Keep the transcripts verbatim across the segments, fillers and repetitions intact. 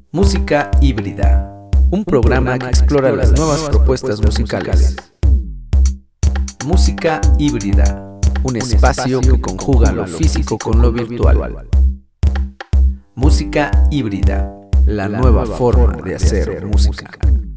Música híbrida, un programa que explora las nuevas propuestas musicales. Música híbrida, un espacio que conjuga lo físico con lo virtual. Música híbrida, la nueva forma de hacer música.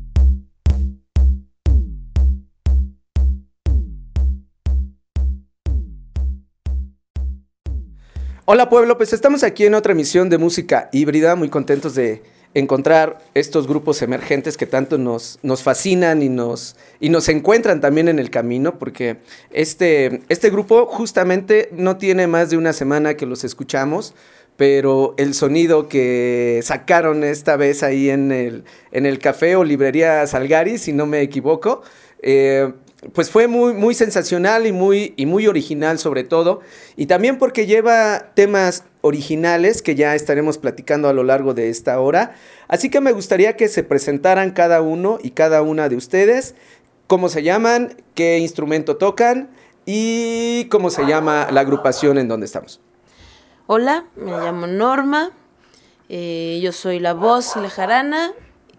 Hola pueblo, pues estamos aquí en otra emisión de Música Híbrida, muy contentos de encontrar estos grupos emergentes que tanto nos, nos fascinan y nos, y nos encuentran también en el camino, porque este, este grupo justamente no tiene más de una semana que los escuchamos, pero el sonido que sacaron esta vez ahí en el, en el café o librería Salgari, si no me equivoco, eh, pues fue muy, muy sensacional y muy, y muy original sobre todo, y también porque lleva temas originales que ya estaremos platicando a lo largo de esta hora, así que me gustaría que se presentaran cada uno y cada una de ustedes, cómo se llaman, qué instrumento tocan y cómo se llama la agrupación en donde estamos. Hola, me llamo Norma, eh, yo soy la voz y la jarana,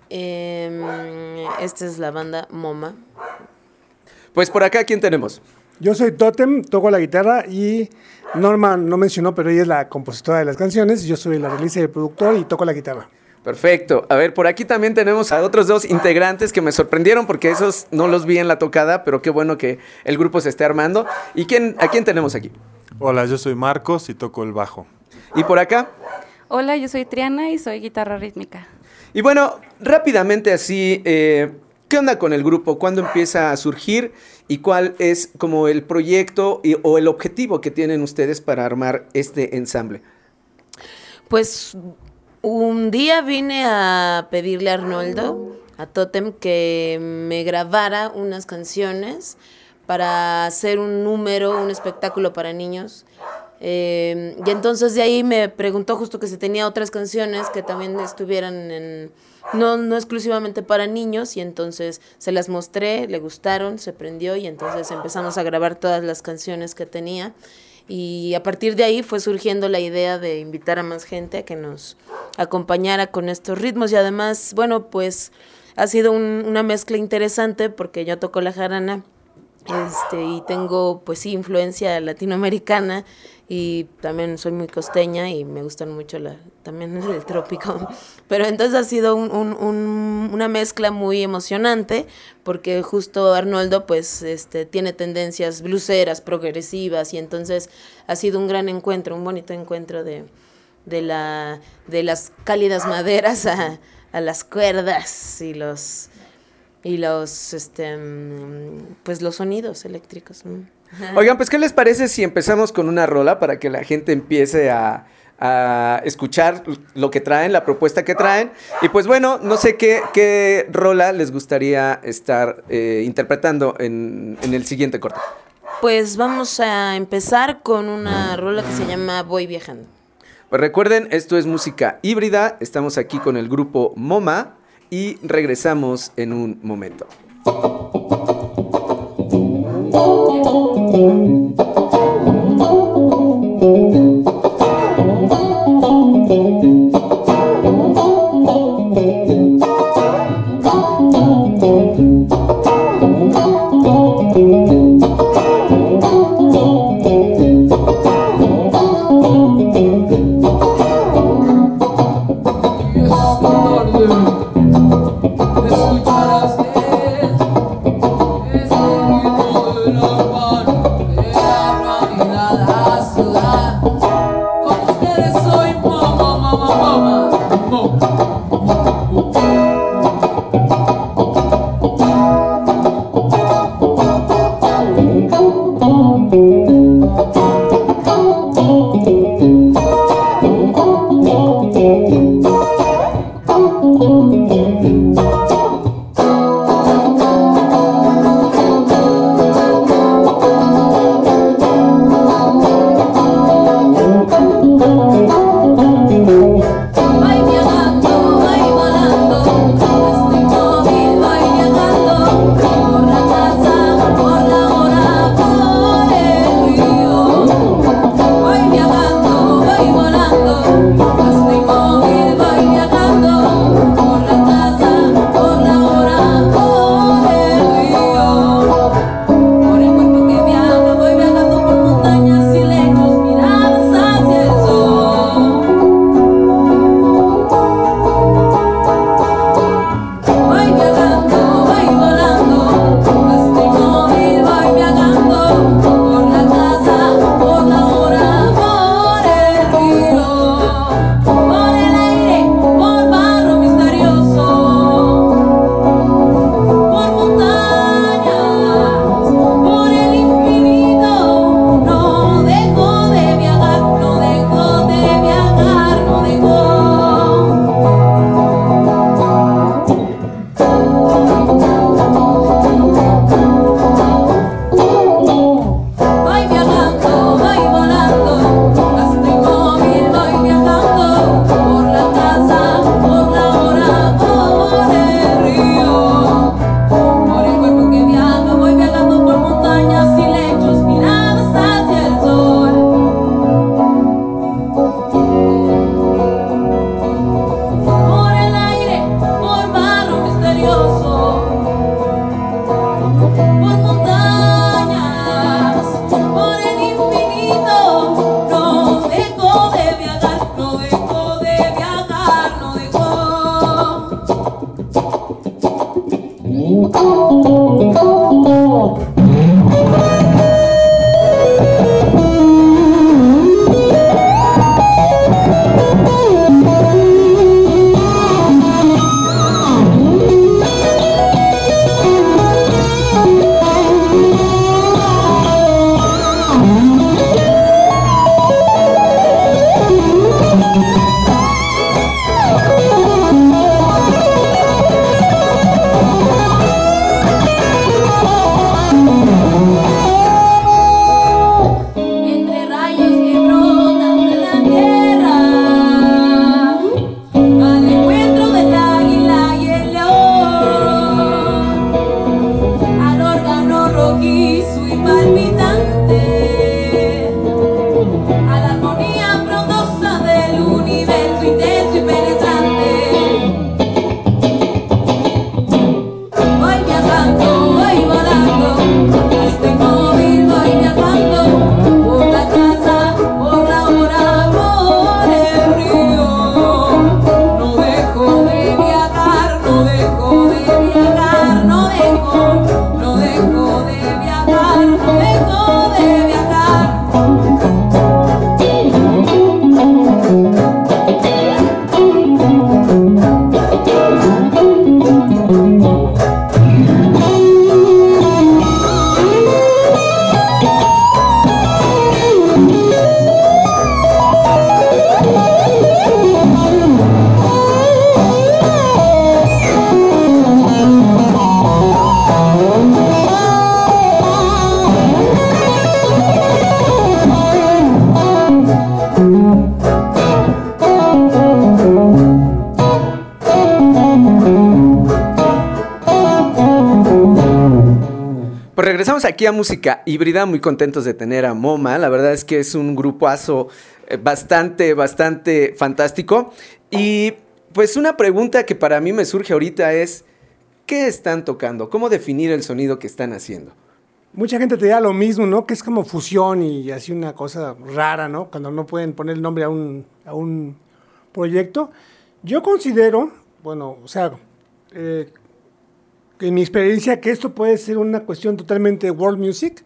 eh, esta es la banda MoMA. Pues por acá, ¿quién tenemos? Yo soy Totem, toco la guitarra y Norma no mencionó, pero ella es la compositora de las canciones. Yo soy la realista y el productor y toco la guitarra. Perfecto. A ver, por aquí también tenemos a otros dos integrantes que me sorprendieron porque esos no los vi en la tocada, pero qué bueno que el grupo se esté armando. ¿Y quién, a quién tenemos aquí? Hola, yo soy Marcos y toco el bajo. ¿Y por acá? Hola, yo soy Triana y soy guitarra rítmica. Y bueno, rápidamente así... Eh, ¿Qué onda con el grupo? ¿Cuándo empieza a surgir? ¿Y cuál es como el proyecto y, o el objetivo que tienen ustedes para armar este ensamble? Pues un día vine a pedirle a Arnoldo, a Totem, que me grabara unas canciones para hacer un número, un espectáculo para niños. Eh, y entonces de ahí me preguntó justo que si tenía otras canciones que también estuvieran en... No, no exclusivamente para niños, y entonces se las mostré, le gustaron, se prendió y entonces empezamos a grabar todas las canciones que tenía, y a partir de ahí fue surgiendo la idea de invitar a más gente a que nos acompañara con estos ritmos, y además, bueno, pues ha sido un, una mezcla interesante porque yo toco la jarana este, y tengo pues sí influencia latinoamericana, y también soy muy costeña y me gustan mucho la, también el trópico, pero entonces ha sido un, un, un, una mezcla muy emocionante porque justo Arnoldo pues este, tiene tendencias bluseras, progresivas, y entonces ha sido un gran encuentro, un bonito encuentro de, de, la, de las cálidas maderas a, a las cuerdas y los... y los este pues los sonidos eléctricos. Oigan, pues ¿qué les parece si empezamos con una rola para que la gente empiece a, a escuchar lo que traen, la propuesta que traen? Y pues bueno, no sé qué, qué rola les gustaría estar eh, interpretando en, en el siguiente corte. Pues vamos a empezar con una rola que se llama Voy Viajando. Pues recuerden, esto es Música Híbrida, estamos aquí con el grupo MoMA y regresamos en un momento. Escucharás es bonito el amor de la realidad a ciudad. Con ustedes soy mamá, mamá, mamá. Entre rayos que brotan de la tierra, al encuentro del águila y el león, al órgano rojizo y palpitante, a la armonía frondosa del universo intenso y penetrante. Voy viajando, voy volando, hasta inmóvil voy viajando, por la casa, por la hora, por el río. No dejo de viajar, no dejo de viajar, no dejo, no dejo de viajar, no dejo de viajar. Pues regresamos aquí a Música Híbrida, muy contentos de tener a MoMA. La verdad es que es un grupazo eh, bastante, bastante fantástico. Y pues una pregunta que para mí me surge ahorita es, ¿qué están tocando? ¿Cómo definir el sonido que están haciendo? Mucha gente te dirá lo mismo, ¿no? Que es como fusión y así una cosa rara, ¿no? Cuando no pueden poner el nombre a un, a un proyecto. Yo considero, bueno, o sea, eh, que en mi experiencia, que esto puede ser una cuestión totalmente world music,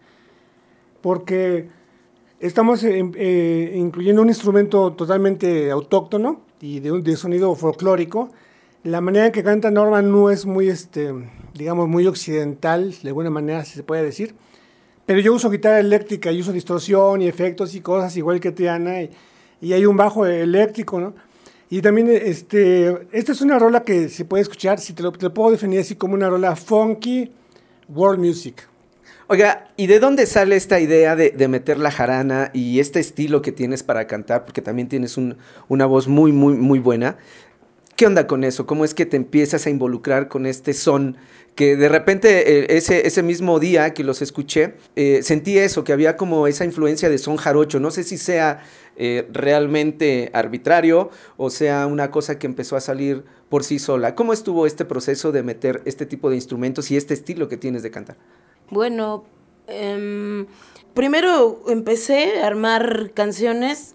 porque estamos eh, eh, incluyendo un instrumento totalmente autóctono y de, un, de sonido folclórico. La manera en que canta Norman no es muy, este, digamos, muy occidental, de alguna manera, si se puede decir. Pero yo uso guitarra eléctrica y uso distorsión y efectos y cosas igual que Triana, y, y hay un bajo eléctrico, ¿no? Y también, este, esta es una rola que se puede escuchar, si te lo, te lo puedo definir así como una rola funky world music. Oiga, ¿y de dónde sale esta idea de, de meter la jarana y este estilo que tienes para cantar? Porque también tienes un, una voz muy, muy, muy buena. ¿Qué onda con eso? ¿Cómo es que te empiezas a involucrar con este son? Que de repente eh, ese, ese mismo día que los escuché, eh, sentí eso, que había como esa influencia de son jarocho. No sé si sea eh, realmente arbitrario o sea una cosa que empezó a salir por sí sola. ¿Cómo estuvo este proceso de meter este tipo de instrumentos y este estilo que tienes de cantar? Bueno, eh, primero empecé a armar canciones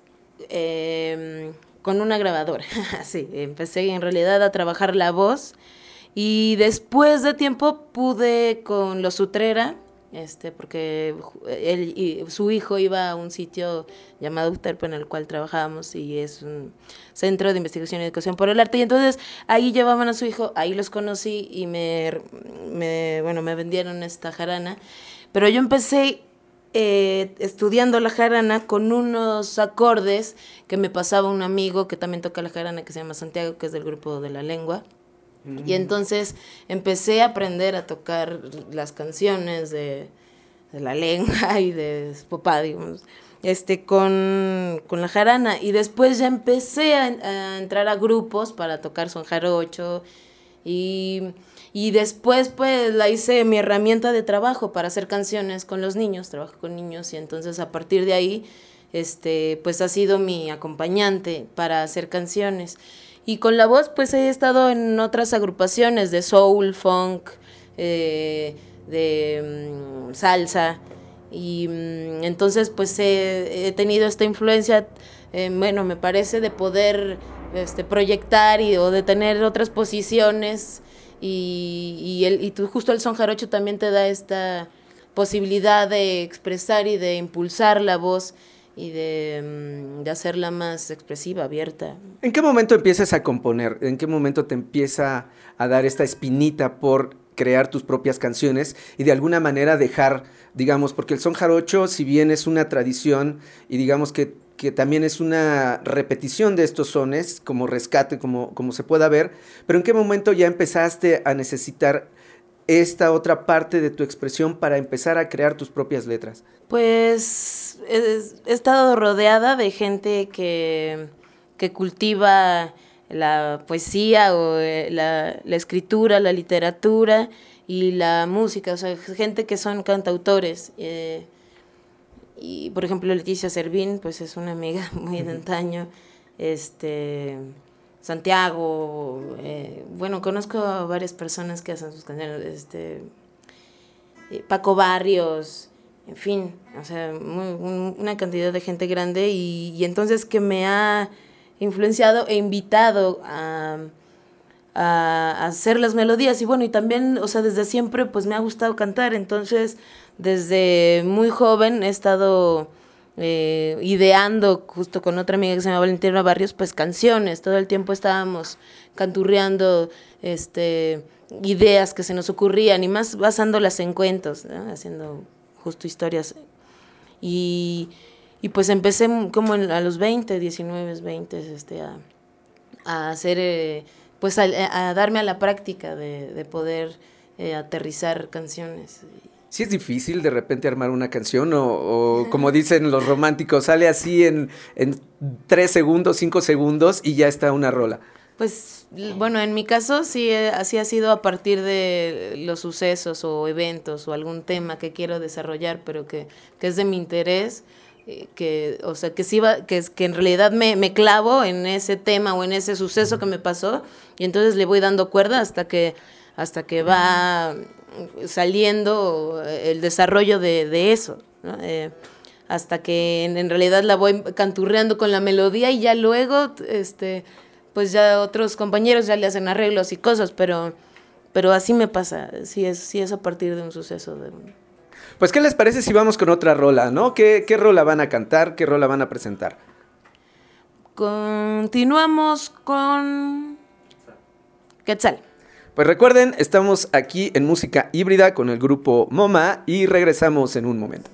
eh, con una grabadora. Sí, empecé en realidad a trabajar la voz y después de tiempo pude con Los Utrera, este, porque él y su hijo iba a un sitio llamado Uterpo en el cual trabajábamos y es un centro de investigación y educación por el arte, y entonces ahí llevaban a su hijo, ahí los conocí y me, me bueno, me vendieron esta jarana, pero yo empecé eh, estudiando la jarana con unos acordes que me pasaba un amigo que también toca la jarana, que se llama Santiago, que es del grupo de La Lengua. Y entonces empecé a aprender a tocar las canciones de, de La Lengua y de Popá, digamos, este, con, con la jarana. Y después ya empecé a, a entrar a grupos para tocar son jarocho. Y, y después pues la hice mi herramienta de trabajo para hacer canciones con los niños. Trabajo con niños y entonces a partir de ahí este, pues ha sido mi acompañante para hacer canciones. Y con la voz, pues he estado en otras agrupaciones de soul, funk, eh, de um, salsa. Y um, entonces, pues he, he tenido esta influencia, eh, bueno, me parece, de poder este, proyectar y, o de tener otras posiciones. Y, y, el, y tú, justo el son jarocho también te da esta posibilidad de expresar y de impulsar la voz y de, de hacerla más expresiva, abierta. ¿En qué momento empiezas a componer? ¿En qué momento te empieza a dar esta espinita por crear tus propias canciones y de alguna manera dejar, digamos, porque el son jarocho, si bien es una tradición y digamos que, que también es una repetición de estos sones, como rescate, como, como se pueda ver, pero ¿en qué momento ya empezaste a necesitar esta otra parte de tu expresión para empezar a crear tus propias letras? Pues he, he estado rodeada de gente que, que cultiva la poesía o eh, la, la escritura, la literatura y la música, o sea, gente que son cantautores. Eh, y, por ejemplo, Leticia Servín, pues es una amiga muy de antaño. Este, Santiago, eh, bueno, conozco a varias personas que hacen sus canciones. Este, eh, Paco Barrios, en fin, o sea, muy, un, una cantidad de gente grande y, y entonces que me ha influenciado e invitado a, a, a hacer las melodías y bueno, y también, o sea, desde siempre pues me ha gustado cantar, entonces desde muy joven he estado eh, ideando justo con otra amiga que se llama Valentina Barrios, pues canciones, todo el tiempo estábamos canturreando este, ideas que se nos ocurrían y más basándolas en cuentos, ¿no? Haciendo justo historias y... Y pues empecé como en, a los veinte, diecinueve, veinte, este, a, a hacer, eh, pues a, a darme a la práctica de, de poder eh, aterrizar canciones. ¿Sí es difícil de repente armar una canción o, o como dicen los románticos, sale así en, en tres segundos, cinco segundos y ya está una rola? Pues bueno, en mi caso sí, así ha sido a partir de los sucesos o eventos o algún tema que quiero desarrollar, pero que, que es de mi interés. Que, o sea, que sí va, que, que en realidad me, me clavo en ese tema o en ese suceso que me pasó y entonces le voy dando cuerda hasta que, hasta que va saliendo el desarrollo de, de eso, ¿no? Eh, hasta que en, en realidad la voy canturreando con la melodía y ya luego, este, pues ya otros compañeros ya le hacen arreglos y cosas, pero, pero así me pasa, sí es, sí es a partir de un suceso de un... Pues, ¿qué les parece si vamos con otra rola, no? ¿Qué, qué rola van a cantar? ¿Qué rola van a presentar? Continuamos con Quetzal. Pues recuerden, estamos aquí en Música Híbrida con el grupo MoMA y regresamos en un momento.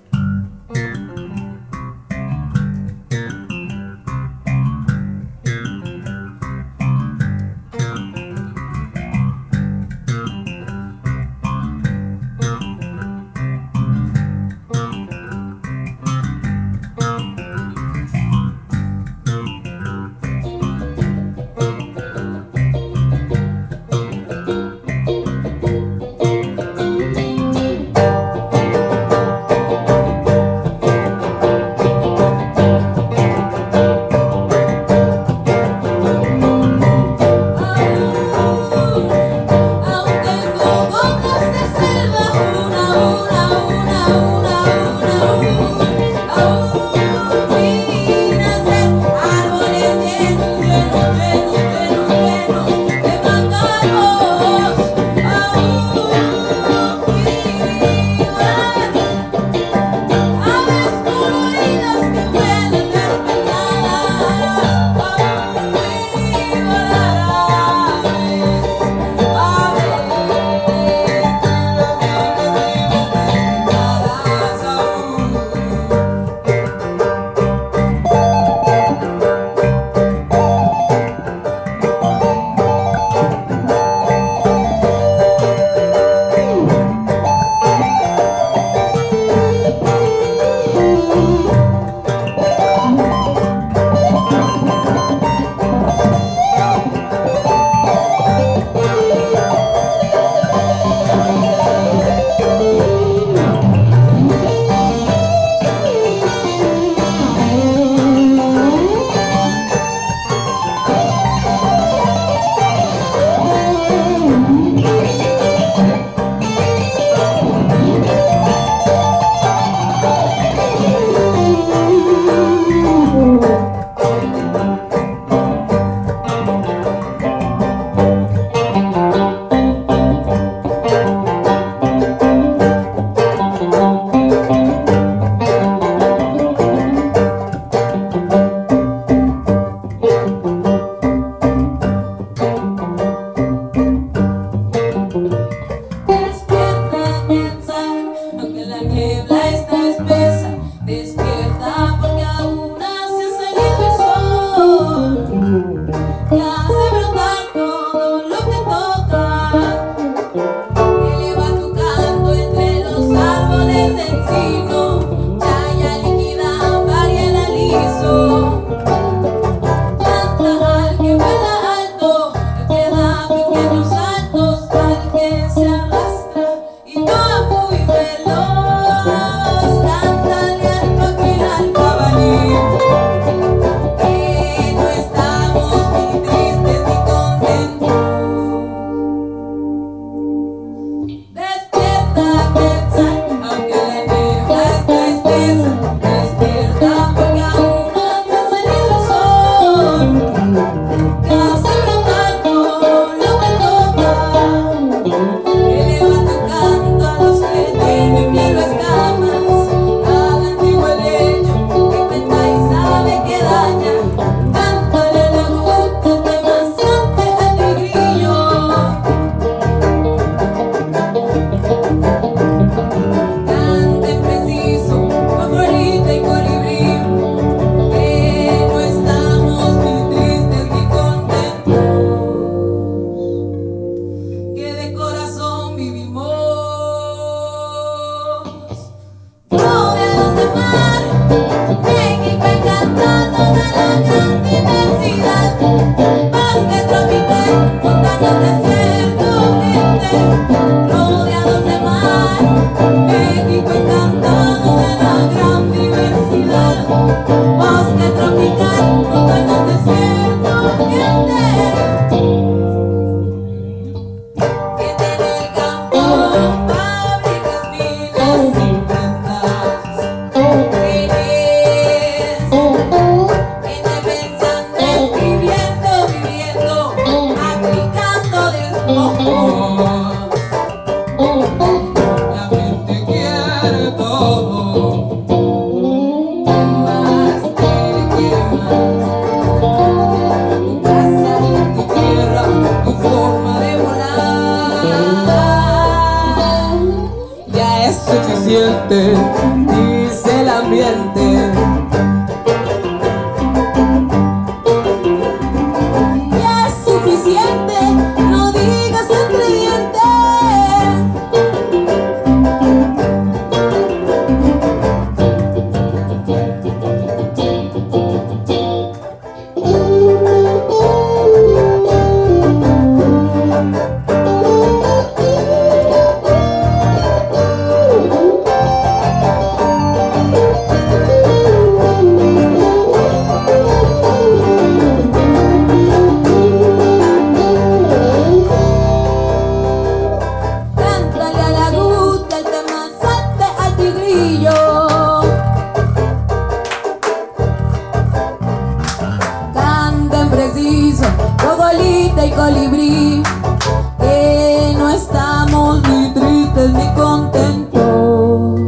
bolita y colibrí, que no estamos ni tristes ni contentos.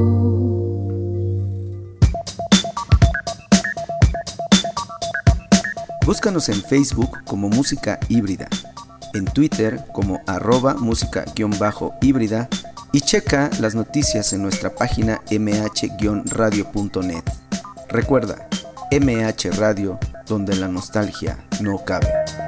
Búscanos en Facebook como Música Híbrida, en Twitter como arroba música-híbrida y checa las noticias en nuestra página eme hache radio punto net. Recuerda, eme hache Radio, donde la nostalgia no cabe.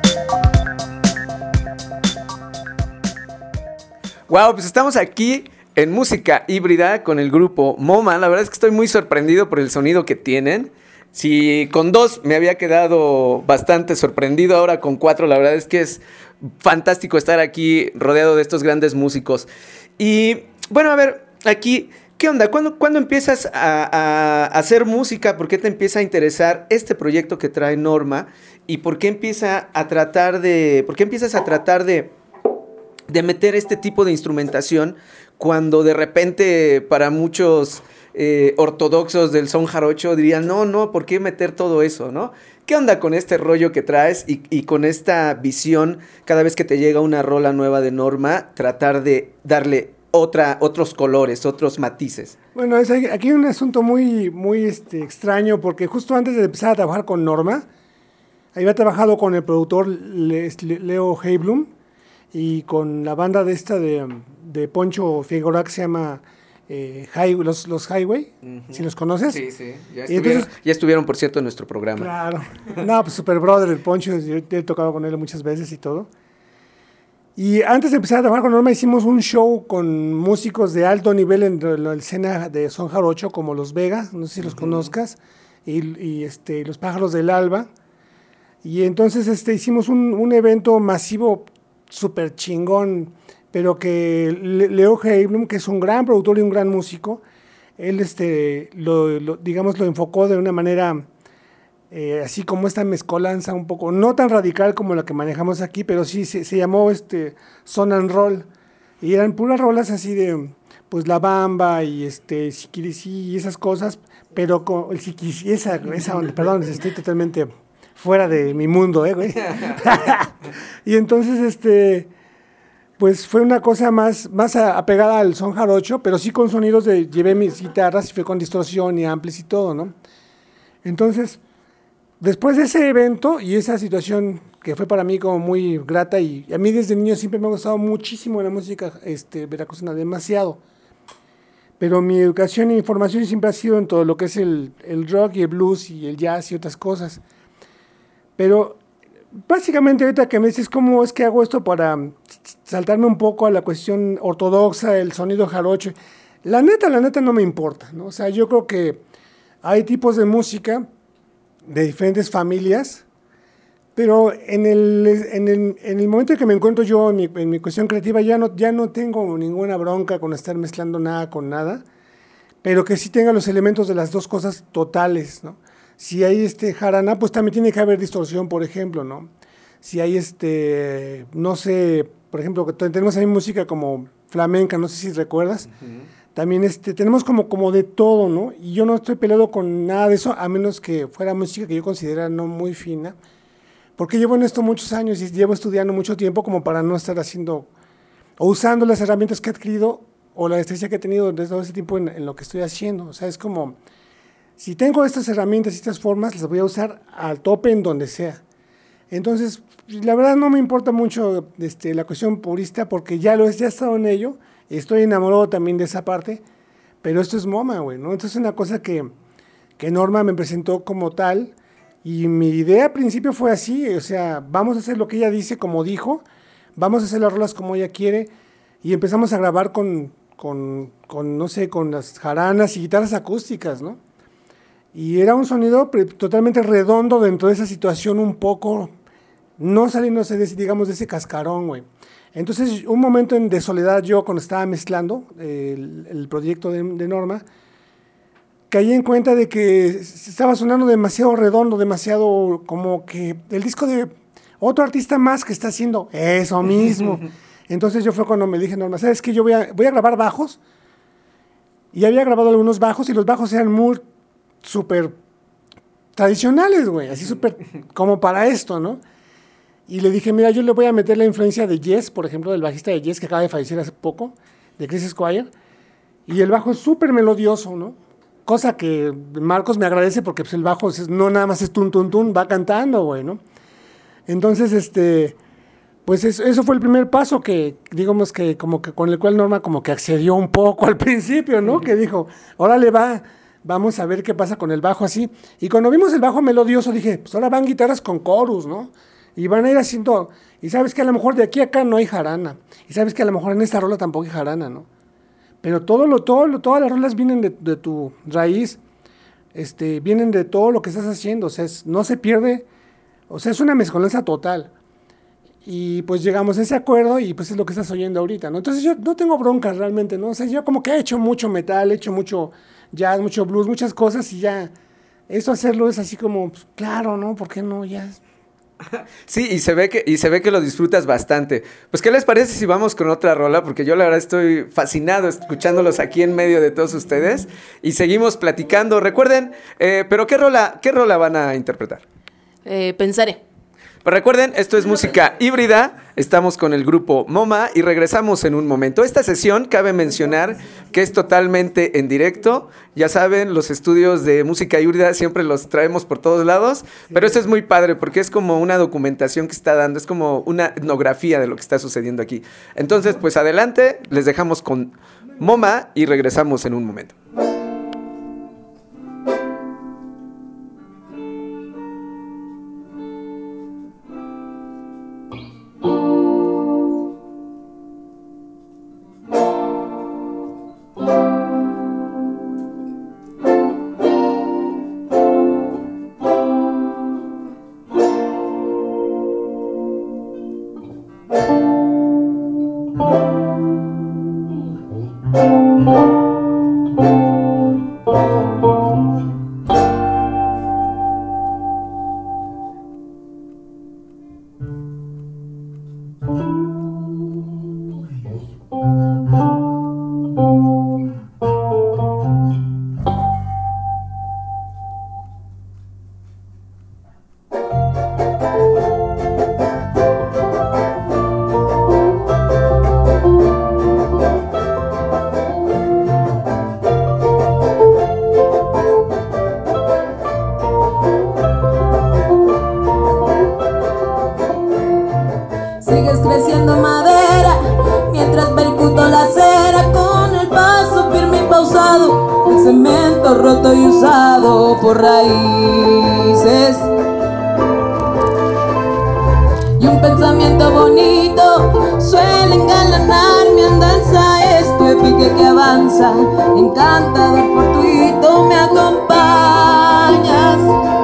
Wow, pues estamos aquí en Música Híbrida con el grupo MoMA. La verdad es que estoy muy sorprendido por el sonido que tienen. Si con dos me había quedado bastante sorprendido, ahora con cuatro, la verdad es que es fantástico estar aquí rodeado de estos grandes músicos. Y bueno, a ver, aquí, ¿qué onda? ¿Cuándo, ¿cuándo empiezas a, a hacer música? ¿Por qué te empieza a interesar este proyecto que trae Norma? ¿Y por qué empieza a tratar de, por qué empiezas a tratar de, de meter este tipo de instrumentación cuando de repente para muchos eh, ortodoxos del son jarocho dirían, no, no, ¿por qué meter todo eso, no? ¿Qué onda con este rollo que traes y, y con esta visión cada vez que te llega una rola nueva de Norma, tratar de darle otra, otros colores, otros matices? Bueno, es, aquí hay un asunto muy, muy este, extraño, porque justo antes de empezar a trabajar con Norma, había trabajado con el productor Le, Leo Heiblum y con la banda de esta de, de Poncho Figueroa que se llama eh, High, los, los Highway, uh-huh. ¿Sí los conoces? Sí, sí, ya y estuvieron, entonces, ya estuvieron, por cierto, en nuestro programa. Claro, no, pues super brother, el Poncho, yo he tocado con él muchas veces y todo. Y antes de empezar a trabajar con Norma hicimos un show con músicos de alto nivel en la escena de son jarocho, como Los Vegas, no sé si los uh-huh. conozcas, y, y este, Los Pájaros del Alba. Y entonces este, hicimos un, un evento masivo súper chingón, pero que Leo Heiblum, que es un gran productor y un gran músico, él este, lo, lo, digamos, lo enfocó de una manera eh, así como esta mezcolanza un poco, no tan radical como la que manejamos aquí, pero sí se, se llamó este, Son and Roll, y eran puras rolas así de, pues, La Bamba y este, Siquirisí y esas cosas, pero con el Siquirisí, esa, esa onda, perdón, estoy totalmente fuera de mi mundo, ¿eh, güey? Y entonces, este, pues fue una cosa más, más apegada al son jarocho, pero sí con sonidos de, llevé mis guitarras y fue con distorsión y amplis y todo, ¿no? Entonces, después de ese evento y esa situación que fue para mí como muy grata, y a mí desde niño siempre me ha gustado muchísimo la música este, veracruzana, demasiado. Pero mi educación y formación siempre ha sido en todo lo que es el, el rock y el blues y el jazz y otras cosas. Pero básicamente ahorita que me dices cómo es que hago esto para saltarme un poco a la cuestión ortodoxa, el sonido jarocho, la neta, la neta no me importa, ¿no? O sea, yo creo que hay tipos de música de diferentes familias, pero en el, en el, en el momento en que me encuentro yo en mi, en mi cuestión creativa ya no, ya no tengo ninguna bronca con estar mezclando nada con nada, pero que sí tenga los elementos de las dos cosas totales, ¿no? Si hay este jarana, pues también tiene que haber distorsión, por ejemplo, ¿no? Si hay este, no sé, por ejemplo, que tenemos ahí música como flamenca, no sé si recuerdas, uh-huh. También este, tenemos como, como de todo, ¿no? Y yo no estoy peleado con nada de eso, a menos que fuera música que yo considerara no muy fina, porque llevo en esto muchos años y llevo estudiando mucho tiempo como para no estar haciendo, o usando las herramientas que he adquirido, o la destreza que he tenido desde todo ese tiempo en, en lo que estoy haciendo. O sea, es como, si tengo estas herramientas y estas formas, las voy a usar al tope en donde sea. Entonces, la verdad no me importa mucho este, la cuestión purista, porque ya lo he, ya he estado en ello, estoy enamorado también de esa parte, pero esto es MoMA, güey, ¿no? Entonces es una cosa que, que Norma me presentó como tal, y mi idea al principio fue así, o sea, vamos a hacer lo que ella dice como dijo, vamos a hacer las rolas como ella quiere, y empezamos a grabar con, con, con no sé, con las jaranas y guitarras acústicas, ¿no? Y era un sonido pre- totalmente redondo dentro de esa situación, un poco, no saliéndose, de, digamos, de ese cascarón, güey. Entonces, un momento en, de soledad, yo cuando estaba mezclando eh, el, el proyecto de, de Norma, caí en cuenta de que estaba sonando demasiado redondo, demasiado como que el disco de otro artista más que está haciendo eso mismo. Entonces yo fue cuando me dije, Norma, ¿sabes qué? Yo voy a, voy a grabar bajos. Y había grabado algunos bajos y los bajos eran muy súper tradicionales, güey, así súper como para esto, ¿no? Y le dije, mira, yo le voy a meter la influencia de Yes, por ejemplo, del bajista de Yes, que acaba de fallecer hace poco, de Chris Squire. Y el bajo es súper melodioso, ¿no? Cosa que Marcos me agradece porque pues, el bajo es, no nada más es tun, tun, tun, va cantando, güey, ¿no? Entonces, este, pues eso, eso fue el primer paso que, digamos que, como que con el cual Norma como que accedió un poco al principio, ¿no? Uh-huh. Que dijo, órale, va, vamos a ver qué pasa con el bajo así. Y cuando vimos el bajo melodioso dije, pues ahora van guitarras con chorus, ¿no? Y van a ir haciendo, y sabes que a lo mejor de aquí a acá no hay jarana, y sabes que a lo mejor en esta rola tampoco hay jarana, ¿no? Pero todo lo, todo lo, todas las rolas vienen de, de tu raíz, este, vienen de todo lo que estás haciendo, o sea, es, no se pierde, o sea, es una mezcolanza total. Y pues llegamos a ese acuerdo y pues es lo que estás oyendo ahorita, ¿no? Entonces yo no tengo broncas realmente, ¿no? O sea, yo como que he hecho mucho metal, he hecho mucho jazz, mucho blues, muchas cosas y ya, eso hacerlo es así como, pues, claro, ¿no? ¿Por qué no? Ya... Sí, y se ve que y se ve que lo disfrutas bastante. Pues, ¿qué les parece si vamos con otra rola? Porque yo la verdad estoy fascinado escuchándolos aquí en medio de todos ustedes y seguimos platicando. Recuerden, eh, pero ¿qué rola, qué rola van a interpretar? Eh, pensaré. Pero recuerden, esto es música híbrida, estamos con el grupo MoMA y regresamos en un momento. Esta sesión cabe mencionar que es totalmente en directo, ya saben, los estudios de música híbrida siempre los traemos por todos lados, pero esto es muy padre porque es como una documentación que está dando, es como una etnografía de lo que está sucediendo aquí. Entonces, pues adelante, les dejamos con MoMA y regresamos en un momento. Roto y usado por raíces y un pensamiento bonito suele engalanar mi andanza. Es tu epique que avanza, encantador, fortuito, me acompañas.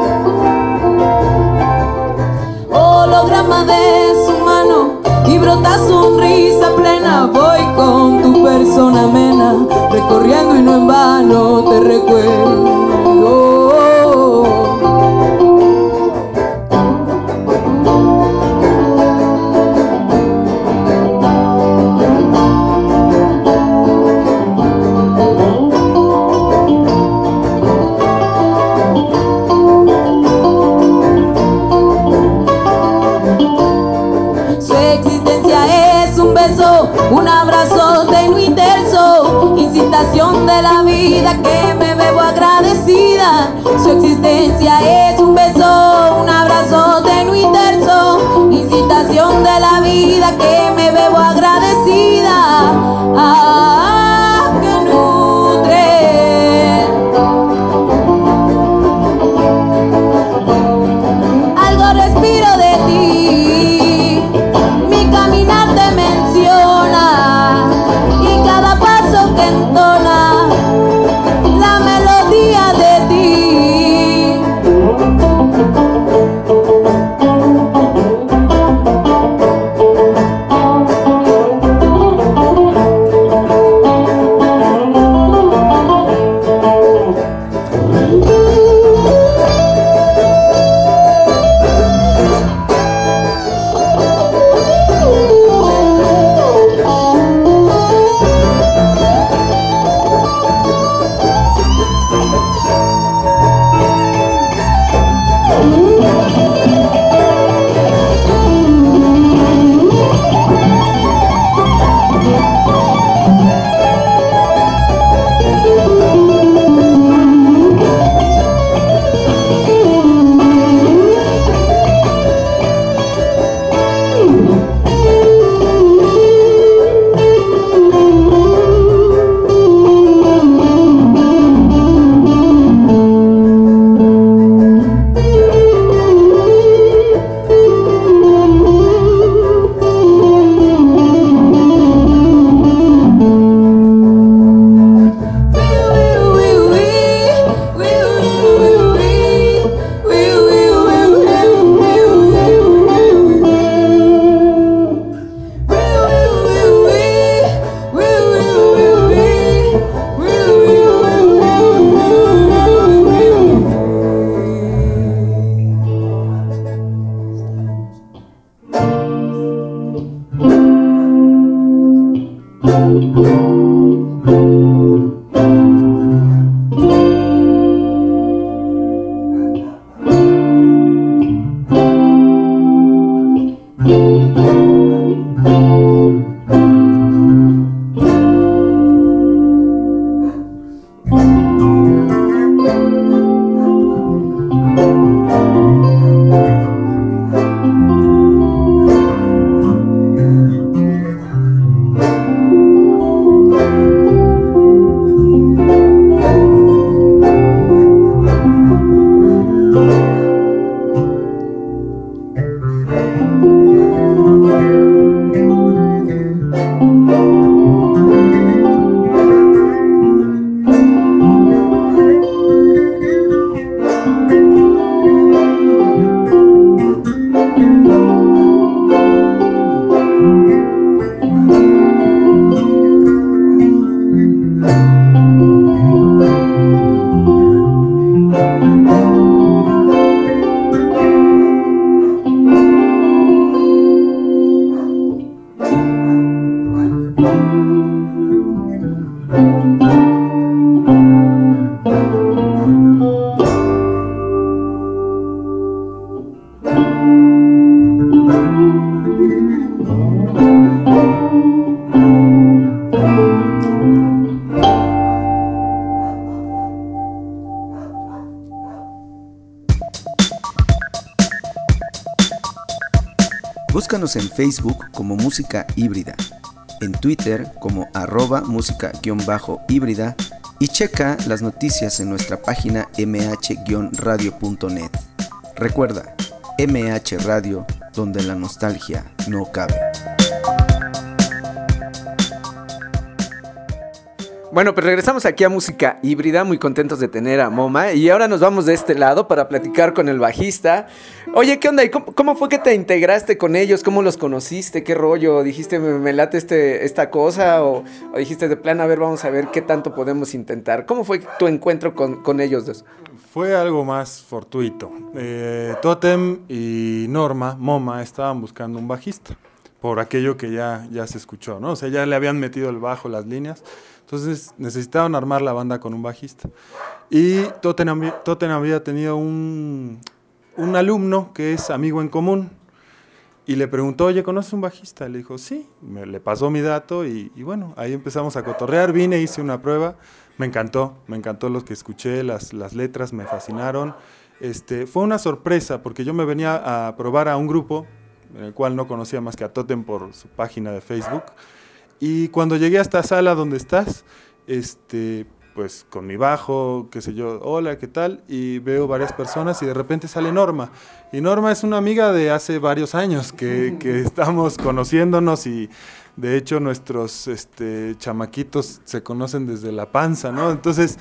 Holograma de su mano y brota sonrisa plena. Voy con tu persona amena, recorriendo y no en vano te recuerdo. Su existencia es un beso, un abrazo tenue intenso, incitación de la vida que me bebo agradecida. Su existencia es un beso, un abrazo tenue intenso, incitación de la vida que me bebo agradecida. Ah, que nutre. Algo respiro de ti, mi caminar te menciona y cada paso que entona la melodía de ti. Búscanos en Facebook como Música Híbrida, en Twitter como arroba música-híbrida y checa las noticias en nuestra página eme hache guion radio punto net. Recuerda, eme hache Radio, donde la nostalgia no cabe. Bueno, pues regresamos aquí a Música Híbrida, muy contentos de tener a Moma. Y ahora nos vamos de este lado para platicar con el bajista. Oye, ¿qué onda? ¿Y cómo, cómo fue que te integraste con ellos? ¿Cómo los conociste? ¿Qué rollo? ¿Dijiste, me, me late este, esta cosa? O, ¿O dijiste de plan, a ver, vamos a ver qué tanto podemos intentar? ¿Cómo fue tu encuentro con, con ellos dos? Fue algo más fortuito. Eh, Totem y Norma, Moma, estaban buscando un bajista. Por aquello que ya, ya se escuchó, ¿no? O sea, ya le habían metido el bajo, las líneas. Entonces necesitaban armar la banda con un bajista. Y Totem, Totem había tenido un, un alumno que es amigo en común. Y le preguntó, oye, ¿conoces un bajista? Le dijo, sí. Me, le pasó mi dato y, y bueno, ahí empezamos a cotorrear. Vine, hice una prueba. Me encantó, me encantó lo que escuché, las, las letras me fascinaron. Este, fue una sorpresa porque yo me venía a probar a un grupo en el cual no conocía más que a Totem por su página de Facebook. Y cuando llegué a esta sala donde estás, este, pues con mi bajo, qué sé yo, hola, ¿qué tal? Y veo varias personas y de repente sale Norma. Y Norma es una amiga de hace varios años que, que estamos conociéndonos y de hecho nuestros este, chamaquitos se conocen desde la panza, ¿no? Entonces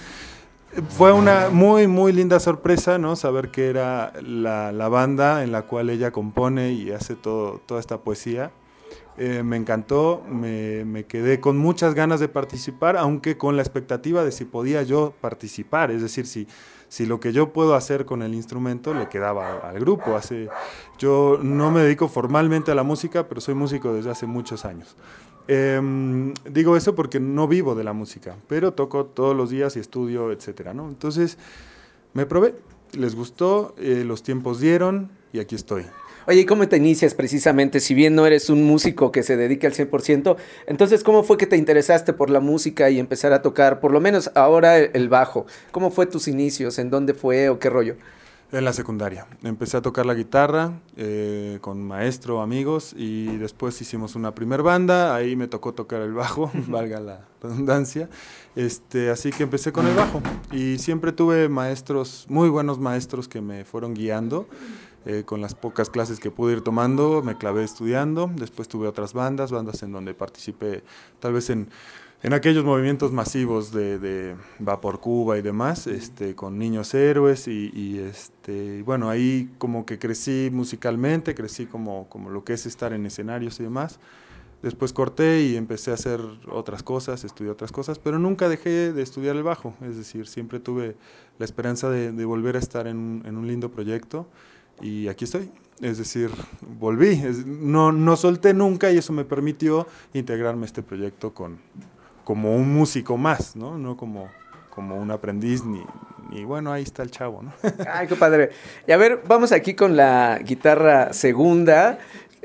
fue una muy, muy linda sorpresa, ¿no? Saber que era la, la banda en la cual ella compone y hace todo, toda esta poesía. Eh, me encantó, me, me quedé con muchas ganas de participar, aunque con la expectativa de si podía yo participar, es decir, si, si lo que yo puedo hacer con el instrumento le quedaba al grupo. Hace, yo no me dedico formalmente a la música, pero soy músico desde hace muchos años. Eh, digo eso porque no vivo de la música, pero toco todos los días y estudio, etcétera, ¿no? Entonces me probé, les gustó, eh, los tiempos dieron y aquí estoy. Oye, ¿y cómo te inicias precisamente? Si bien no eres un músico que se dedique al cien por ciento, entonces, ¿cómo fue que te interesaste por la música y empezar a tocar, por lo menos ahora, el bajo? ¿Cómo fue tus inicios? ¿En dónde fue o qué rollo? En la secundaria. Empecé a tocar la guitarra eh, con maestro, amigos, y después hicimos una primer banda. Ahí me tocó tocar el bajo, valga la redundancia. Este, así que empecé con el bajo. Y siempre tuve maestros, muy buenos maestros que me fueron guiando. Eh, con las pocas clases que pude ir tomando, me clavé estudiando. Después tuve otras bandas, bandas en donde participé tal vez en, en aquellos movimientos masivos de, de Vapor Cuba y demás, este, con Niños Héroes. Y, y este, bueno, ahí como que crecí musicalmente, crecí como, como lo que es estar en escenarios y demás. Después corté y empecé a hacer otras cosas, estudié otras cosas, pero nunca dejé de estudiar el bajo. Es decir, siempre tuve la esperanza de, de volver a estar en, en un lindo proyecto. Y aquí estoy, es decir, volví, es, no, no solté nunca y eso me permitió integrarme a este proyecto con, como un músico más, ¿no? No como, como un aprendiz, ni, ni bueno, ahí está el chavo, ¿no? Ay, qué padre. Y a ver, vamos aquí con la guitarra segunda.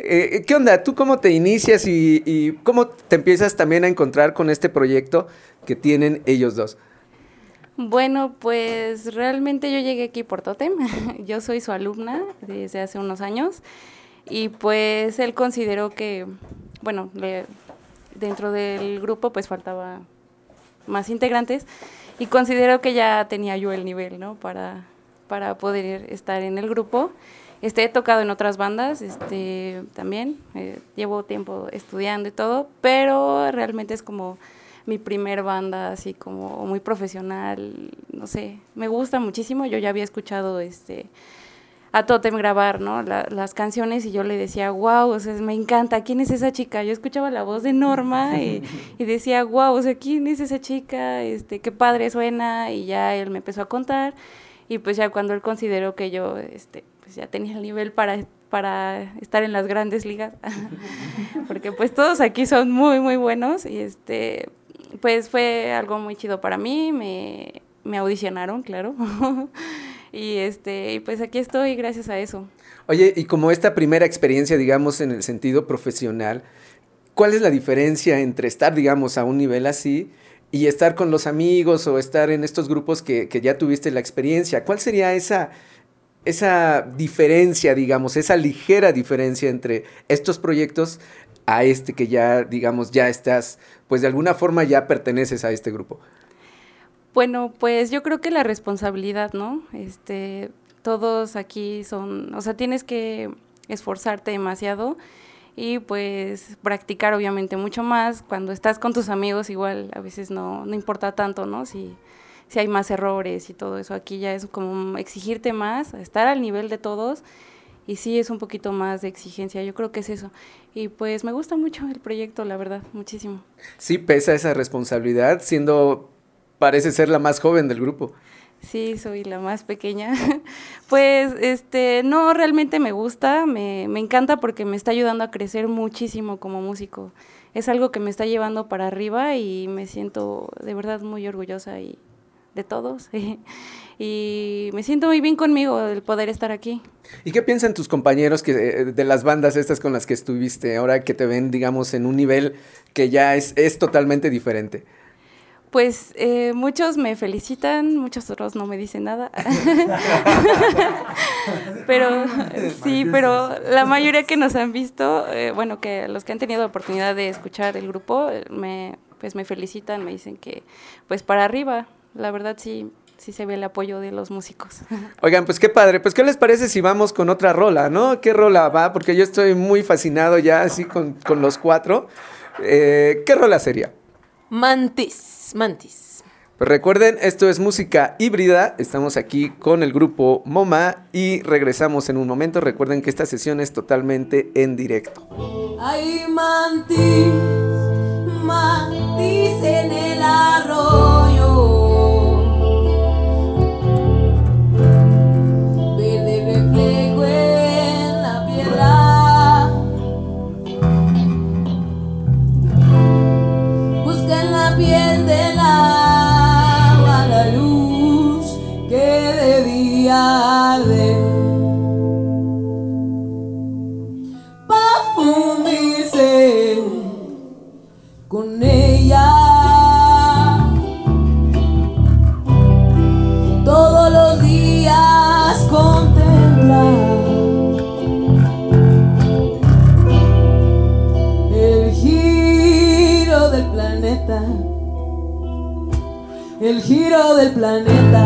Eh, ¿Qué onda? ¿Tú cómo te inicias y, y cómo te empiezas también a encontrar con este proyecto que tienen ellos dos? Bueno, pues realmente yo llegué aquí por Totem. Yo soy su alumna desde hace unos años y pues él consideró que, bueno, le, dentro del grupo pues faltaba más integrantes y consideró que ya tenía yo el nivel, ¿no? Para, para poder estar en el grupo. Este, he tocado en otras bandas, este, también, eh, llevo tiempo estudiando y todo, pero realmente es como mi primer banda, así como muy profesional, no sé, me gusta muchísimo. Yo ya había escuchado este, a Totem grabar, ¿no? La, las canciones y yo le decía, wow, o sea, me encanta, ¿quién es esa chica? Yo escuchaba la voz de Norma y, y decía, wow, o sea, ¿quién es esa chica? Este, qué padre suena, y ya él me empezó a contar, y pues ya cuando él consideró que yo, este, pues ya tenía el nivel para, para estar en las grandes ligas, porque pues todos aquí son muy, muy buenos, y este, pues fue algo muy chido para mí, me, me audicionaron, claro, y este, y pues aquí estoy gracias a eso. Oye, y como esta primera experiencia, digamos, en el sentido profesional, ¿cuál es la diferencia entre estar, digamos, a un nivel así y estar con los amigos o estar en estos grupos que, que ya tuviste la experiencia? ¿Cuál sería esa, esa diferencia, digamos, esa ligera diferencia entre estos proyectos a este que ya, digamos, ya estás, pues de alguna forma ya perteneces a este grupo? Bueno, pues yo creo que la responsabilidad, ¿no? Este, todos aquí son, o sea, tienes que esforzarte demasiado y pues practicar obviamente mucho más. Cuando estás con tus amigos igual a veces no, no importa tanto, ¿no? Si, si hay más errores y todo eso, aquí ya es como exigirte más, estar al nivel de todos, y sí es un poquito más de exigencia, yo creo que es eso. Y pues me gusta mucho el proyecto, la verdad, muchísimo. Sí pesa esa responsabilidad, siendo, parece ser la más joven del grupo. Sí, soy la más pequeña. Pues, este, no, realmente me gusta, me, me encanta porque me está ayudando a crecer muchísimo como músico. Es algo que me está llevando para arriba y me siento de verdad muy orgullosa y de todos. Y me siento muy bien conmigo el poder estar aquí. ¿Y qué piensan tus compañeros que, de las bandas estas con las que estuviste, ahora que te ven, digamos, en un nivel que ya es, es totalmente diferente? Pues eh, muchos me felicitan, muchos otros no me dicen nada. Pero sí, pero la mayoría que nos han visto, eh, bueno, que los que han tenido la oportunidad de escuchar el grupo, me, pues me felicitan, me dicen que pues para arriba, la verdad sí, sí se ve el apoyo de los músicos. Oigan, pues qué padre, pues qué les parece si vamos con otra rola, ¿no? ¿Qué rola va? Porque yo estoy muy fascinado ya así con, con los cuatro. Eh, ¿Qué rola sería? Mantis. Mantis. Pues recuerden, esto es música híbrida, estamos aquí con el grupo MoMA y regresamos en un momento. Recuerden que esta sesión es totalmente en directo. Hay mantis, mantis en el arroyo, verde reflejo en la piedra, busca en la piel de arde pa' fundirse con ella. Todos los días contempla el giro del planeta, el giro del planeta.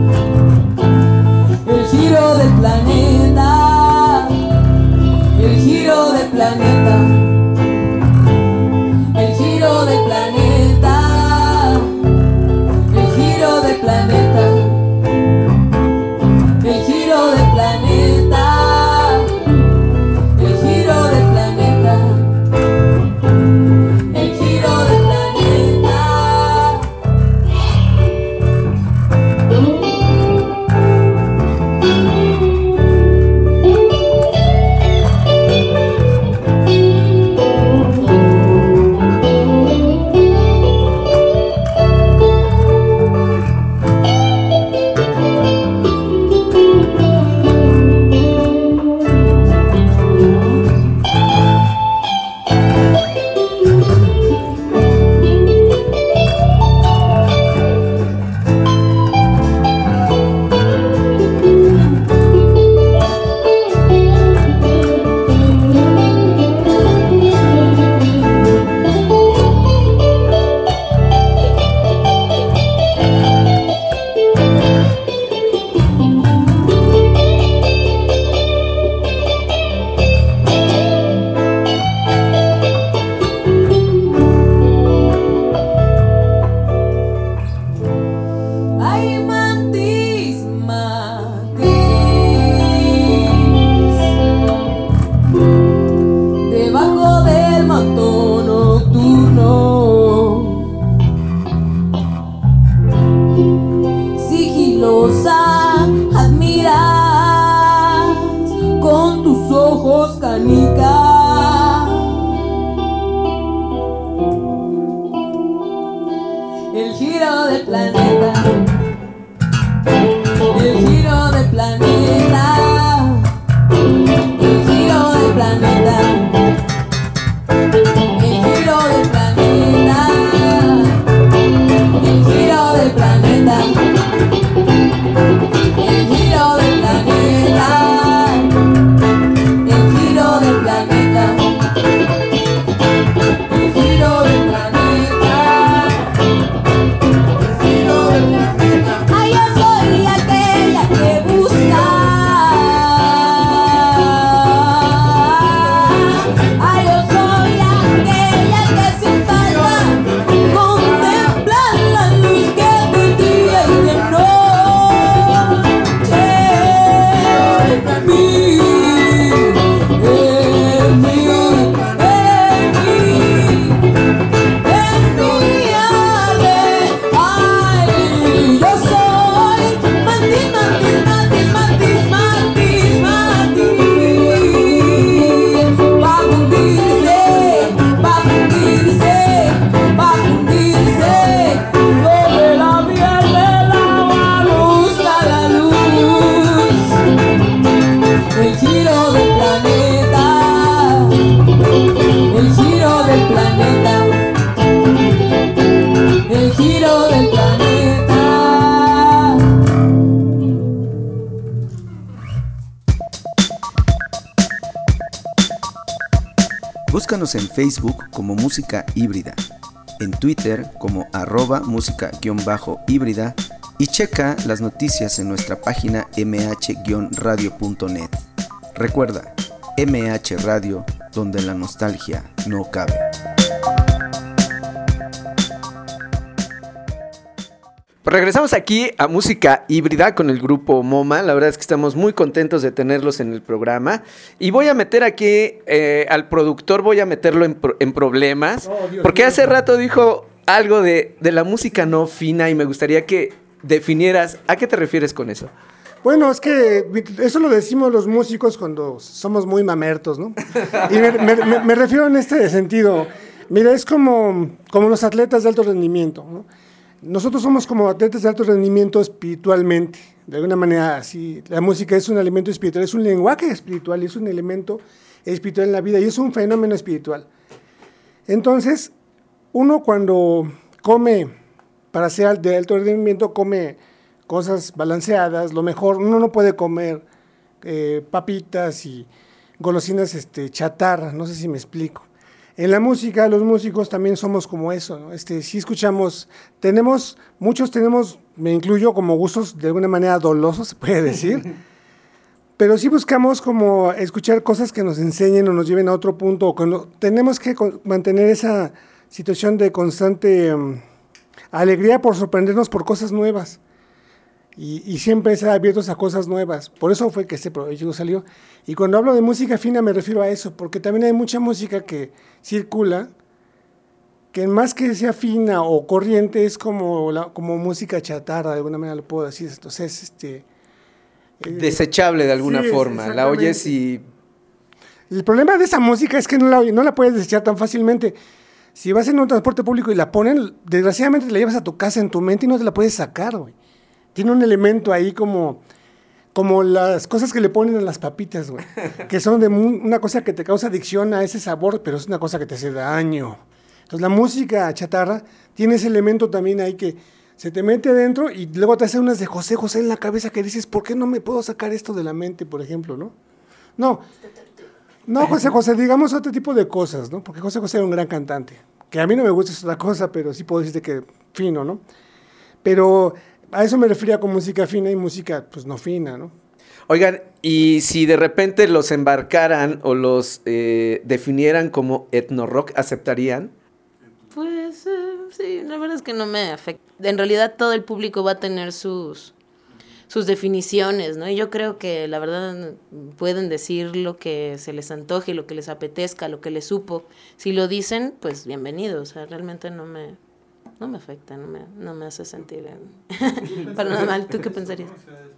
El giro del planeta, el giro del planeta, el giro del planeta, el giro del planeta, el giro del planeta, el giro del planeta, el giro del planeta. Búscanos en Facebook como Música Híbrida, en Twitter como arroba música-híbrida y checa las noticias en nuestra página eme hache guion radio punto net. Recuerda, eme hache Radio, donde la nostalgia no cabe. Pues regresamos aquí a Música Híbrida con el grupo MoMA. La verdad es que estamos muy contentos de tenerlos en el programa. Y voy a meter aquí eh, al productor, voy a meterlo en, pro- en problemas. Oh, Dios porque mío. hace rato dijo algo de, de la música no fina y me gustaría que definieras a qué te refieres con eso. Bueno, es que eso lo decimos los músicos cuando somos muy mamertos, ¿no? Y me, me- me- me refiero en este sentido. Mira, es como, como los atletas de alto rendimiento, ¿no? Nosotros somos como atletas de alto rendimiento espiritualmente, de alguna manera así. La música es un elemento espiritual, es un lenguaje espiritual, es un elemento espiritual en la vida y es un fenómeno espiritual. Entonces, uno cuando come, para ser de alto rendimiento, come cosas balanceadas, lo mejor, uno no puede comer eh, papitas y golosinas este, chatarra, no sé si me explico. En la música, los músicos también somos como eso, ¿no? Este, si escuchamos, tenemos, muchos tenemos, me incluyo, como gustos de alguna manera dolosos, se puede decir, pero sí buscamos como escuchar cosas que nos enseñen o nos lleven a otro punto, o que no, tenemos que con, mantener esa situación de constante um, alegría por sorprendernos por cosas nuevas. Y, y siempre estar abiertos a cosas nuevas. Por eso fue que este proyecto salió. Y cuando hablo de música fina me refiero a eso, porque también hay mucha música que circula, que más que sea fina o corriente, es como, la, como música chatarra, de alguna manera lo puedo decir. Entonces, este... eh, Desechable de alguna sí, es- forma. La oyes y... El problema de esa música es que no la, no la puedes desechar tan fácilmente. Si vas en un transporte público y la ponen, desgraciadamente te la llevas a tu casa en tu mente y no te la puedes sacar, güey. Tiene un elemento ahí como, como las cosas que le ponen a las papitas, güey. Que son de mu- una cosa que te causa adicción a ese sabor, pero es una cosa que te hace daño. Entonces la música chatarra tiene ese elemento también ahí que se te mete adentro y luego te hace unas de José José en la cabeza que dices, ¿por qué no me puedo sacar esto de la mente, por ejemplo, no? No, no, José José, digamos otro tipo de cosas, ¿no? Porque José José era un gran cantante, que a mí no me gusta esa otra cosa, pero sí puedo decirte que fino, ¿no? Pero a eso me refería con música fina y música, pues, no fina, ¿no? Oigan, y si de repente los embarcaran o los eh, definieran como etno-rock, ¿aceptarían? Pues eh, sí, la verdad es que no me afecta. En realidad todo el público va a tener sus, sus definiciones, ¿no? Y yo creo que la verdad pueden decir lo que se les antoje, lo que les apetezca, lo que les supo. Si lo dicen, pues bienvenido. O sea, realmente no me, no me afecta, no me, no me hace sentir en- para nada mal. ¿Tú qué pensarías?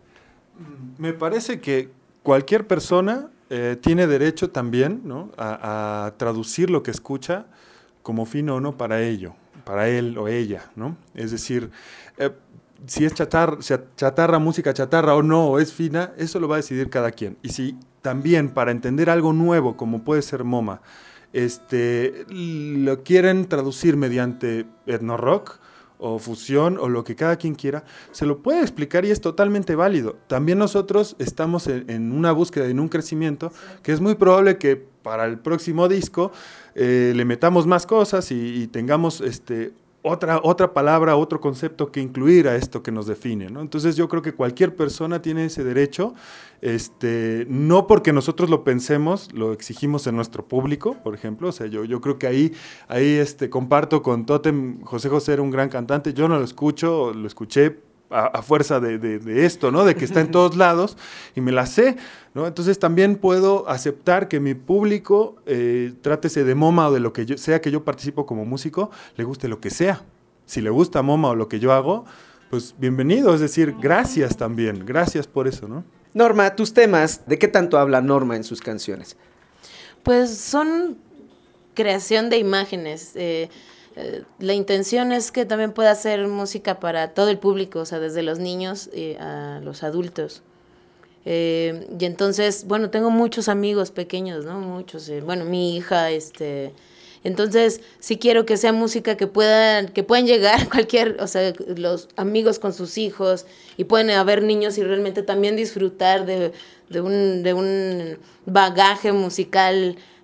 Me parece que cualquier persona eh, tiene derecho también, ¿no?, a, a traducir lo que escucha como fino o no para ello, para él o ella, ¿no? Es decir, eh, si es chatarra, chatarra, música chatarra o no, o es fina, eso lo va a decidir cada quien. Y si también para entender algo nuevo, como puede ser MoMA, este, lo quieren traducir mediante etno-rock o fusión o lo que cada quien quiera, se lo puede explicar y es totalmente válido. También nosotros estamos en, en una búsqueda, en un crecimiento, que es muy probable que para el próximo disco eh, le metamos más cosas y, y tengamos este, otra, otra palabra, otro concepto que incluir a esto que nos define, ¿no? Entonces yo creo que cualquier persona tiene ese derecho, este, no porque nosotros lo pensemos, lo exigimos en nuestro público, por ejemplo. O sea, yo, yo creo que ahí, ahí este, comparto con Totem. José José era un gran cantante, yo no lo escucho, lo escuché a, a fuerza de, de, de esto, ¿no? De que está en todos lados y me la sé, ¿no? Entonces también puedo aceptar que mi público, eh, trátese de MoMA o de lo que yo, sea que yo participo como músico, le guste lo que sea. Si le gusta MoMA o lo que yo hago, pues bienvenido, es decir, gracias también, gracias por eso, ¿no? Norma, tus temas, ¿de qué tanto habla Norma en sus canciones? Pues son creación de imágenes. Eh, eh, la intención es que también pueda ser música para todo el público, o sea, desde los niños eh, a los adultos. Eh, y entonces, bueno, tengo muchos amigos pequeños, ¿no? Muchos, eh, bueno, mi hija, este... Entonces, sí quiero que sea música que puedan, que puedan llegar cualquier, o sea, los amigos con sus hijos, y pueden haber niños y realmente también disfrutar de, de, un, de un bagaje musical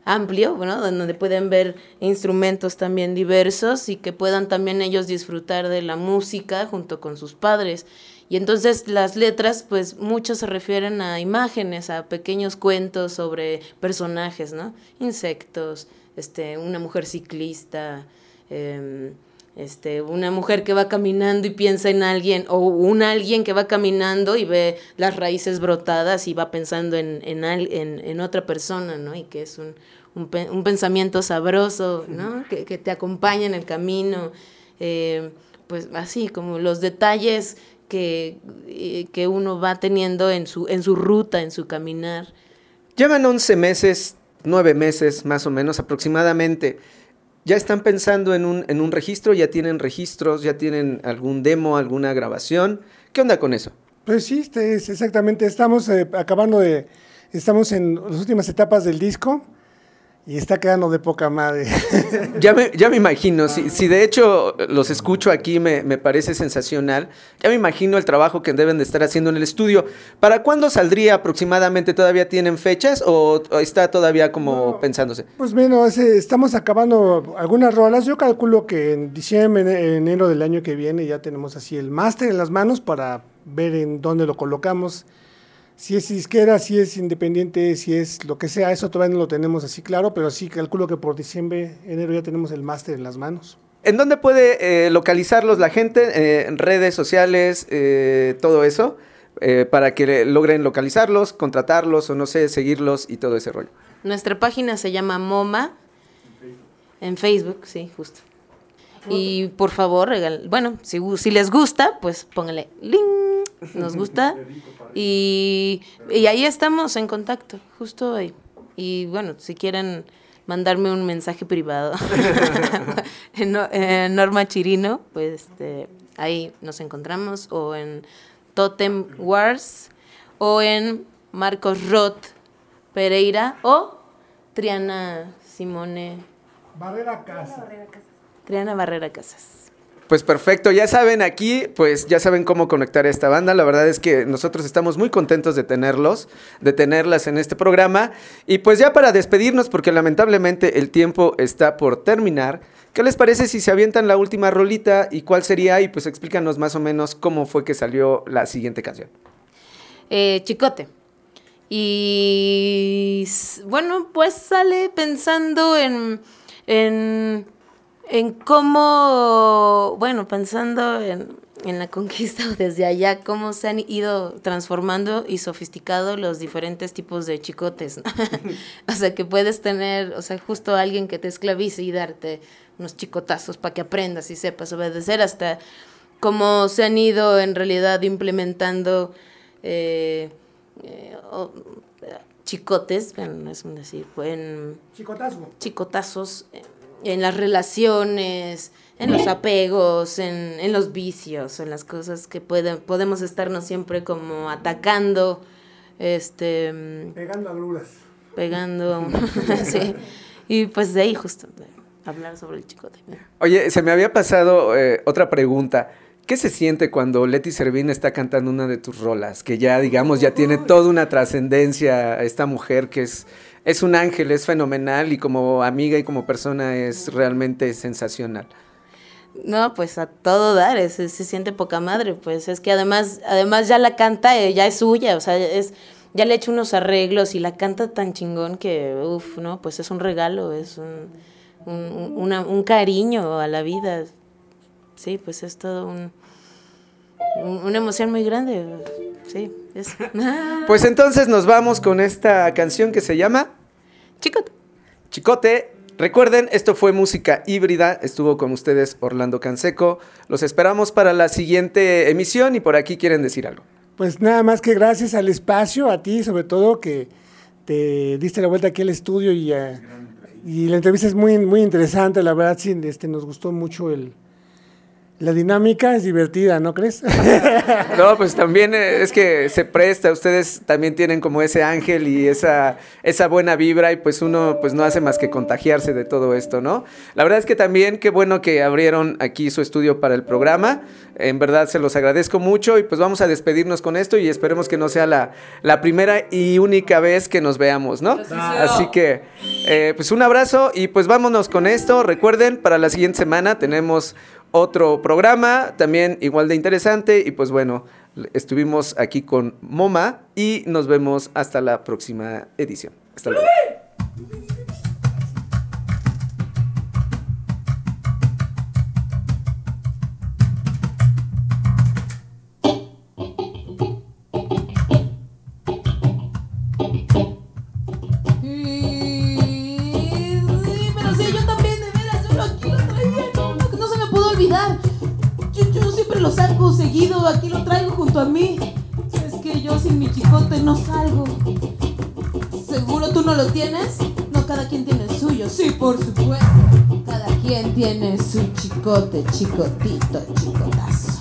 amplio, ¿no? Donde pueden ver instrumentos también diversos y que puedan también ellos disfrutar de la música junto con sus padres. Y entonces las letras, pues muchas se refieren a imágenes, a pequeños cuentos sobre personajes, ¿no? Insectos, este, una mujer ciclista, eh, este, una mujer que va caminando y piensa en alguien, o un alguien que va caminando y ve las raíces brotadas y va pensando en, en, al, en, en otra persona, ¿no? Y que es un, un, pe- un pensamiento sabroso, ¿no? Que, que te acompaña en el camino, eh, pues así, como los detalles que, eh, que uno va teniendo en su, en su ruta, en su caminar. Llevan once meses, nueve meses más o menos aproximadamente. ¿Ya están pensando en un, en un registro? ¿Ya tienen registros? ¿Ya tienen algún demo, alguna grabación? ¿Qué onda con eso? Pues sí, este es exactamente, estamos eh, acabando de, estamos en las últimas etapas del disco y está quedando de poca madre. Ya me, ya me imagino, si, si de hecho los escucho aquí me, me parece sensacional, ya me imagino el trabajo que deben de estar haciendo en el estudio. ¿Para cuándo saldría aproximadamente? ¿Todavía tienen fechas o, o está todavía como No, pensándose? Pues bueno, ese, estamos acabando algunas rolas, yo calculo que en diciembre, en enero del año que viene ya tenemos así el máster en las manos para ver en dónde lo colocamos. Si es disquera, si es independiente, si es lo que sea, eso todavía no lo tenemos así claro, pero sí calculo que por diciembre, enero ya tenemos el máster en las manos. ¿En dónde puede eh, localizarlos la gente? Eh, ¿En redes sociales, eh, todo eso? Eh, para que le- logren localizarlos, contratarlos o no sé, seguirlos y todo ese rollo. Nuestra página se llama MoMA, en Facebook, sí, justo. Y por favor, regal- bueno, si, gu- si les gusta, pues póngale ling, nos gusta. Y, y ahí estamos en contacto, justo ahí. Y bueno, si quieren mandarme un mensaje privado en, No- en Norma Chirino, pues este, ahí nos encontramos, o en Totem Wars, o en Marcos Roth Pereira, o Triana Simone, Barrera Casa. Triana Barrera Casas. Pues perfecto, ya saben aquí, pues ya saben cómo conectar a esta banda. La verdad es que nosotros estamos muy contentos de tenerlos, de tenerlas en este programa. Y pues ya para despedirnos, porque lamentablemente el tiempo está por terminar, ¿qué les parece si se avientan la última rolita y cuál sería? Y pues explícanos más o menos cómo fue que salió la siguiente canción. Eh, Chicote. Y s- bueno, pues sale pensando en, en, en cómo, bueno, pensando en, en la conquista o desde allá, cómo se han ido transformando y sofisticado los diferentes tipos de chicotes, ¿no? O sea, que puedes tener, o sea, justo alguien que te esclavice y darte unos chicotazos para que aprendas y sepas obedecer, hasta cómo se han ido en realidad implementando eh, eh, o- chicotes, bueno, no es un decir, en Chicotazo. chicotazos eh, en las relaciones, en los apegos, en, en los vicios, en las cosas que pueden, podemos estarnos siempre como atacando, este, mm, Pegando agruras. pegando, sí, y pues de ahí justo de hablar sobre el chicote. Oye, se me había pasado eh, otra pregunta. ¿Qué se siente cuando Leti Servín está cantando una de tus rolas? Que ya, digamos, ya tiene toda una trascendencia esta mujer que es, es un ángel, es fenomenal y como amiga y como persona es realmente sensacional. No, pues a todo dar, es- se siente poca madre, pues es que además, además ya la canta, eh, ya es suya, o sea, es, ya le he hecho unos arreglos y la canta tan chingón que, uff, no, pues es un regalo, es un, un, un- una- un cariño a la vida, sí, pues es todo un, un- una emoción muy grande, sí, es. Pues entonces nos vamos con esta canción que se llama Chicote. Chicote. Recuerden, esto fue Música Híbrida, estuvo con ustedes Orlando Canseco. Los esperamos para la siguiente emisión y por aquí quieren decir algo. Pues nada más que gracias al espacio, a ti sobre todo, que te diste la vuelta aquí al estudio y, eh, y la entrevista es muy, muy interesante, la verdad, sí, este, nos gustó mucho el, La dinámica es divertida, ¿no crees? No, pues también eh, es que se presta, ustedes también tienen como ese ángel y esa, esa buena vibra y pues uno pues no hace más que contagiarse de todo esto, ¿no? La verdad es que también qué bueno que abrieron aquí su estudio para el programa, en verdad se los agradezco mucho y pues vamos a despedirnos con esto y esperemos que no sea la, la primera y única vez que nos veamos, ¿no? Así que eh, pues un abrazo y pues vámonos con esto, recuerden, para la siguiente semana tenemos otro programa, también igual de interesante. Y pues bueno, estuvimos aquí con Moma y nos vemos hasta la próxima edición. Hasta luego. Yo, yo siempre lo saco seguido, aquí lo traigo junto a mí. Es que yo sin mi chicote no salgo. ¿Seguro tú no lo tienes? No, cada quien tiene el suyo. Sí, por supuesto. Cada quien tiene su chicote, chicotito, chicotazo.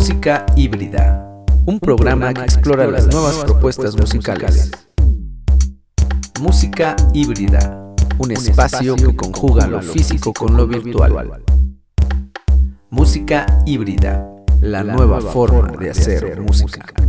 Música Híbrida, un programa que explora las nuevas propuestas musicales. Música Híbrida, un espacio que conjuga lo físico con lo virtual. Música Híbrida, la nueva forma de hacer música.